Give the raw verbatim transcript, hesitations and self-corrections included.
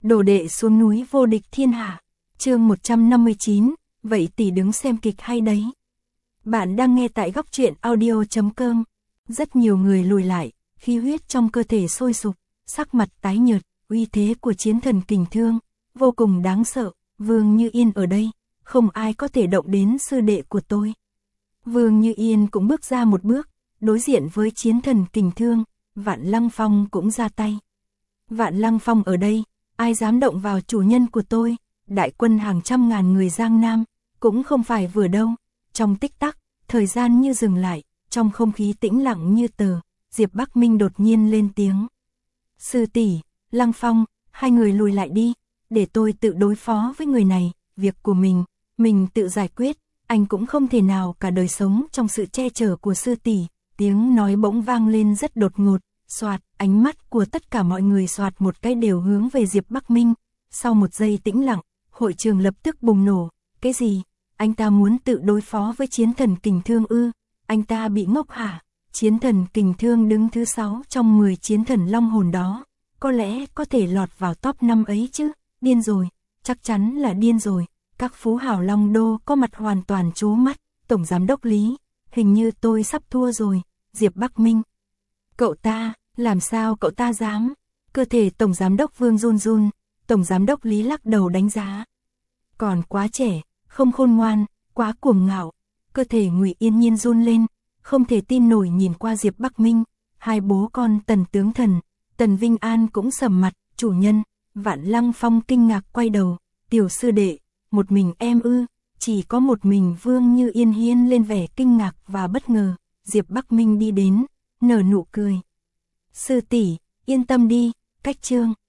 Đồ đệ xuống núi vô địch thiên hạ. Chương một trăm năm mươi chín, vậy tỷ đứng xem kịch hay đấy. Bạn đang nghe tại góc truyện audio chấm com. Rất nhiều người lùi lại, khí huyết trong cơ thể sôi sục, sắc mặt tái nhợt, uy thế của chiến thần kình thương, vô cùng đáng sợ. Vương Như Yên ở đây, không ai có thể động đến sư đệ của tôi. Vương Như Yên cũng bước ra một bước, đối diện với chiến thần kình thương, Vạn Lăng Phong cũng ra tay. Vạn Lăng Phong ở đây, ai dám động vào chủ nhân của tôi, đại quân hàng trăm ngàn người Giang Nam, cũng không phải vừa đâu. Trong tích tắc, thời gian như dừng lại, trong không khí tĩnh lặng như tờ, Diệp Bắc Minh đột nhiên lên tiếng. Sư tỷ, Lăng Phong, hai người lùi lại đi, để tôi tự đối phó với người này, việc của mình, mình tự giải quyết, anh cũng không thể nào cả đời sống trong sự che chở của sư tỷ. Tiếng nói bỗng vang lên rất đột ngột, xoạt, ánh mắt của tất cả mọi người xoạt một cái đều hướng về Diệp Bắc Minh. Sau một giây tĩnh lặng, hội trường lập tức bùng nổ. Cái gì? Anh ta muốn tự đối phó với chiến thần kình thương ư? Anh ta bị ngốc hả? Chiến thần kình thương đứng thứ sáu trong mười chiến thần long hồn đó. Có lẽ có thể lọt vào top năm ấy chứ? Điên rồi, chắc chắn là điên rồi. Các phú hào Long Đô có mặt hoàn toàn trố mắt. Tổng giám đốc Lý, hình như tôi sắp thua rồi. Diệp Bắc Minh. Cậu ta, làm sao cậu ta dám? Cơ thể tổng giám đốc Vương run run, tổng giám đốc Lý lắc đầu đánh giá. Còn quá trẻ, không khôn ngoan, quá cuồng ngạo. Cơ thể Ngụy Yên Nhiên run lên, không thể tin nổi nhìn qua Diệp Bắc Minh. Hai bố con Tần tướng thần, Tần Vinh An cũng sầm mặt. Chủ nhân, Vạn Lăng Phong kinh ngạc quay đầu. Tiểu sư đệ, một mình em ư? Chỉ có một mình Vương Như Yên hiên lên vẻ kinh ngạc và bất ngờ. Diệp Bắc Minh đi đến, nở nụ cười. Sư tỷ, yên tâm đi, cách chương.